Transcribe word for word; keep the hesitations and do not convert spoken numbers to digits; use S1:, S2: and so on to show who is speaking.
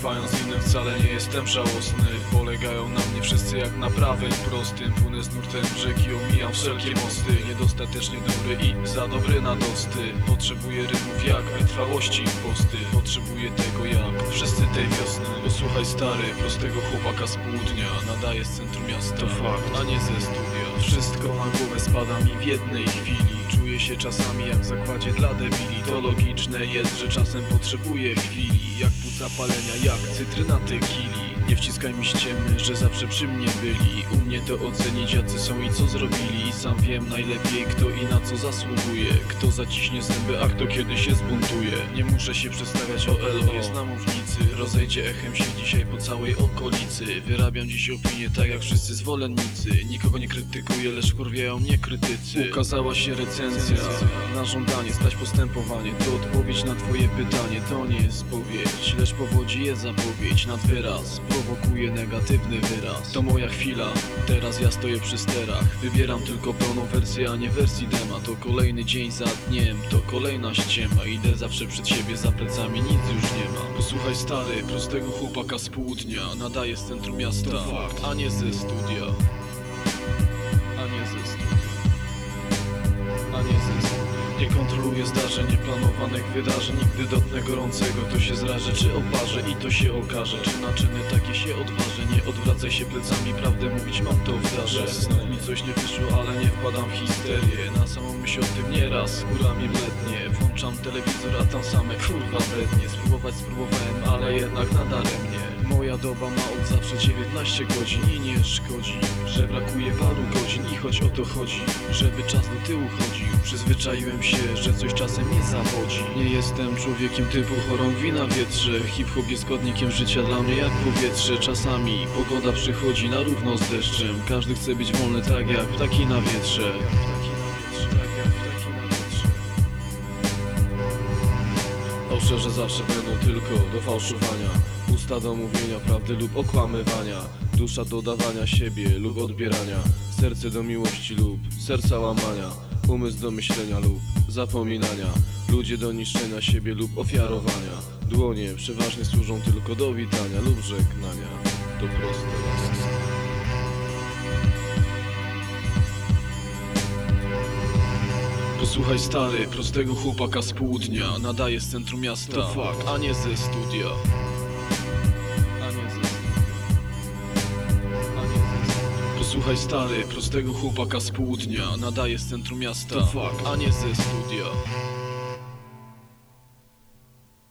S1: Kwając innym wcale nie jestem żałosny. Polegają na mnie wszyscy jak na prawym prostym. Płynę z nurtem rzeki, omijam wszelkie mosty. Niedostatecznie dobry i za dobry na dosty. Potrzebuję rymów jak wytrwałości posty. Potrzebuję tego jak wszyscy tej wiosny. Posłuchaj stary, prostego chłopaka z południa. Nadaję z centrum miasta, to fakt, a nie ze studia. Wszystko na głowę spada mi w jednej chwili. Czuję się czasami jak w zakładzie dla debili. To logiczne jest, że czasem potrzebuję chwili. Jak płuca palenia, jak cytryna tequili. Nie wciskaj mi ściemy, że zawsze przy mnie byli. U mnie to ocenić jacy są i co zrobili. I sam wiem najlepiej kto i na co zasługuje. Kto zaciśnie zęby, a kto kiedy się zbuntuje. Nie muszę się przedstawiać, o elo jest na mównicy. Rozejdzie echem się dzisiaj po całej okolicy. Wyrabiam dziś opinię tak jak wszyscy zwolennicy. Nikogo nie krytykuję, lecz wkurwiają mnie krytycy. Ukazała się recenzja na żądanie, stać postępowanie. To odpowiedź na twoje pytanie, to nie jest spowiedź, lecz powodzi jest zapowiedź nad wyraz. Prowokuje negatywny wyraz. To moja chwila, teraz ja stoję przy sterach. Wybieram tylko pełną wersję, a nie wersji dema. To kolejny dzień za dniem, to kolejna ściema. Idę zawsze przed siebie, za plecami nic już nie ma. Posłuchaj stary, prostego chłopaka z południa. Nadaję z centrum miasta, to fakt, a nie ze studia. A nie ze studia. A nie ze studia. Nie kontroluję zdarzeń, nieplanowanych wydarzeń. Nigdy dotknę gorącego, to się zrażę czy oparzę i to się okaże. Czy na czyny takie się odważę. Nie odwracaj się plecami, prawdę mówić mam to wdarzę. Znów mi coś nie wyszło, ale nie wpadam w histerię. Na samą myśl o tym nieraz skóra mi blednie. Włączam telewizor, a tam same kurwa brednie. Spróbować spróbowałem, ale jednak nadaremnie. Moja doba ma od zawsze dziewiętnaście godzin i nie szkodzi, że brakuje paru godzin. I choć o to chodzi, żeby czas do tyłu chodził. Przyzwyczaiłem się, że coś czasem nie zawodzi. Nie jestem człowiekiem typu chorągwi na wietrze. Hip-hop jest składnikiem życia dla mnie jak powietrze. Czasami pogoda przychodzi na równo z deszczem. Każdy chce być wolny tak jak ptaki na wietrze. Fałszerze zawsze będą tylko do fałszowania. Usta do mówienia prawdy lub okłamywania. Dusza do dawania siebie lub odbierania. Serce do miłości lub serca łamania. Umysł do myślenia lub zapominania. Ludzie do niszczenia siebie lub ofiarowania. Dłonie przeważnie służą tylko do witania lub żegnania. To proste. Posłuchaj stary, prostego chłopaka z południa. Nadaję z centrum miasta, to fakt, a nie ze studia. A nie ze studia. A nie ze studia. Posłuchaj stary, prostego chłopaka z południa. Nadaję z centrum miasta, to fakt, a nie ze studia.